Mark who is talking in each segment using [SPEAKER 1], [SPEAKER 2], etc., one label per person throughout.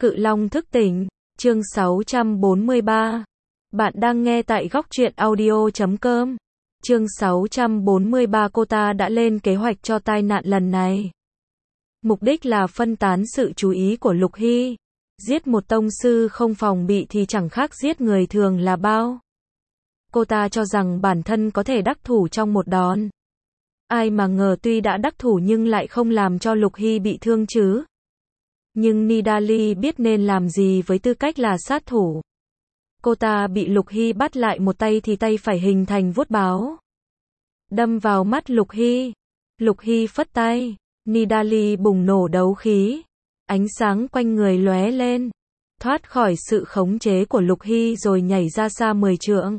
[SPEAKER 1] Cự Long thức tỉnh, chương 643. Bạn đang nghe tại góc truyện audio.com. Chương 643. Cô ta đã lên kế hoạch cho tai nạn lần này. Mục đích là phân tán sự chú ý của Lục Hy. Giết một tông sư không phòng bị thì chẳng khác giết người thường là bao. Cô ta cho rằng bản thân có thể đắc thủ trong một đòn. Ai mà ngờ tuy đã đắc thủ nhưng lại không làm cho Lục Hy bị thương chứ. Nhưng Nidalee biết nên làm gì với tư cách là sát thủ. Cô ta bị Lục Hy bắt lại một tay thì tay phải hình thành vuốt báo. Đâm vào mắt Lục Hy. Lục Hy phất tay. Nidalee bùng nổ đấu khí. Ánh sáng quanh người lóe lên. Thoát khỏi sự khống chế của Lục Hy rồi nhảy ra xa 10 trượng.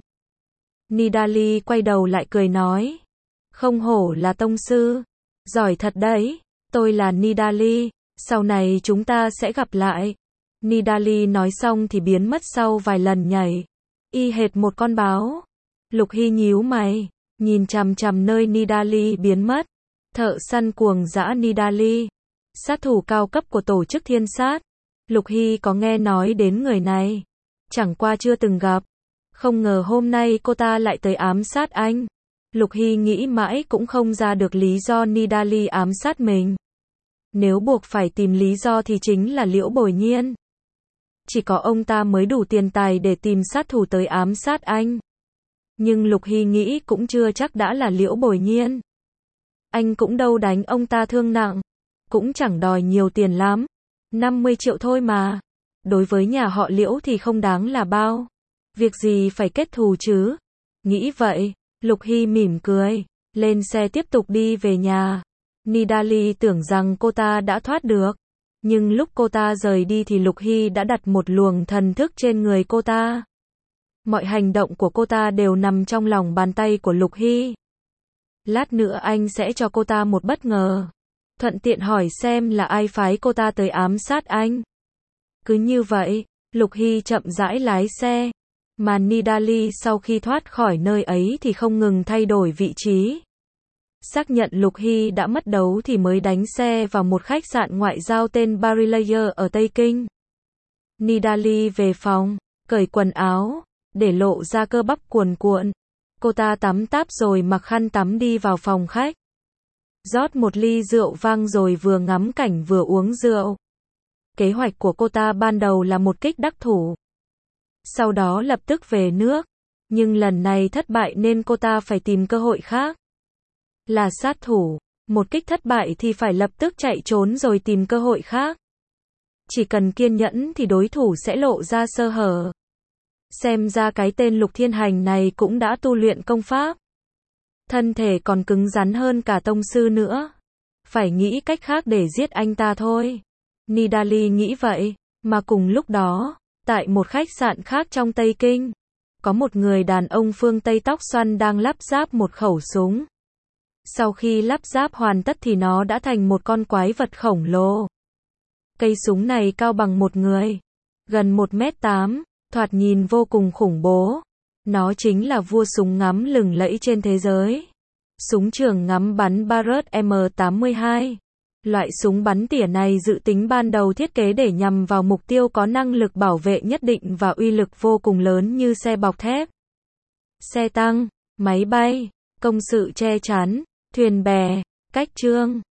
[SPEAKER 1] Nidalee quay đầu lại cười nói. Không hổ là tông sư. Giỏi thật đấy. Tôi là Nidalee. Sau này chúng ta sẽ gặp lại. Nidalee nói xong thì biến mất sau vài lần nhảy. Y hệt một con báo. Lục Hy nhíu mày. Nhìn chằm chằm nơi Nidalee biến mất. Thợ săn cuồng dã Nidalee. Sát thủ cao cấp của tổ chức thiên sát. Lục Hy có nghe nói đến người này. Chẳng qua chưa từng gặp. Không ngờ hôm nay cô ta lại tới ám sát anh. Lục Hy nghĩ mãi cũng không ra được lý do Nidalee ám sát mình. Nếu buộc phải tìm lý do thì chính là Liễu Bồi Nhiên. Chỉ có ông ta mới đủ tiền tài để tìm sát thủ tới ám sát anh. Nhưng Lục Hy nghĩ cũng chưa chắc đã là Liễu Bồi Nhiên. Anh cũng đâu đánh ông ta thương nặng. Cũng chẳng đòi nhiều tiền lắm. 50 triệu thôi mà. Đối với nhà họ Liễu thì không đáng là bao. Việc gì phải kết thù chứ. Nghĩ vậy, Lục Hy mỉm cười. Lên xe tiếp tục đi về nhà. Nidalee tưởng rằng cô ta đã thoát được. Nhưng lúc cô ta rời đi thì Lục Hy đã đặt một luồng thần thức trên người cô ta. Mọi hành động của cô ta đều nằm trong lòng bàn tay của Lục Hy. Lát nữa anh sẽ cho cô ta một bất ngờ. Thuận tiện hỏi xem là ai phái cô ta tới ám sát anh. Cứ như vậy, Lục Hy chậm rãi lái xe. Mà Nidalee sau khi thoát khỏi nơi ấy thì không ngừng thay đổi vị trí. Xác nhận Lục Hy đã mất đấu thì mới đánh xe vào một khách sạn ngoại giao tên Barilayer ở Tây Kinh. Nidalee về phòng, cởi quần áo, để lộ ra cơ bắp cuồn cuộn. Cô ta tắm táp rồi mặc khăn tắm đi vào phòng khách. Rót một ly rượu vang rồi vừa ngắm cảnh vừa uống rượu. Kế hoạch của cô ta ban đầu là một kích đắc thủ. Sau đó lập tức về nước. Nhưng lần này thất bại nên cô ta phải tìm cơ hội khác. Là sát thủ, một kích thất bại thì phải lập tức chạy trốn rồi tìm cơ hội khác. Chỉ cần kiên nhẫn thì đối thủ sẽ lộ ra sơ hở. Xem ra cái tên Lục Thiên Hành này cũng đã tu luyện công pháp. Thân thể còn cứng rắn hơn cả tông sư nữa. Phải nghĩ cách khác để giết anh ta thôi. Nidalee nghĩ vậy, mà cùng lúc đó, tại một khách sạn khác trong Tây Kinh, có một người đàn ông phương Tây tóc xoăn đang lắp ráp một khẩu súng. Sau khi lắp ráp hoàn tất thì nó đã thành một con quái vật khổng lồ. Cây súng này cao bằng một người, gần 1m8, thoạt nhìn vô cùng khủng bố. Nó chính là vua súng ngắm lừng lẫy trên thế giới. Súng trường ngắm bắn Barrett M82. Loại súng bắn tỉa này dự tính ban đầu thiết kế để nhằm vào mục tiêu có năng lực bảo vệ nhất định và uy lực vô cùng lớn như xe bọc thép, xe tăng, máy bay, công sự che chắn, thuyền bè, cách trương.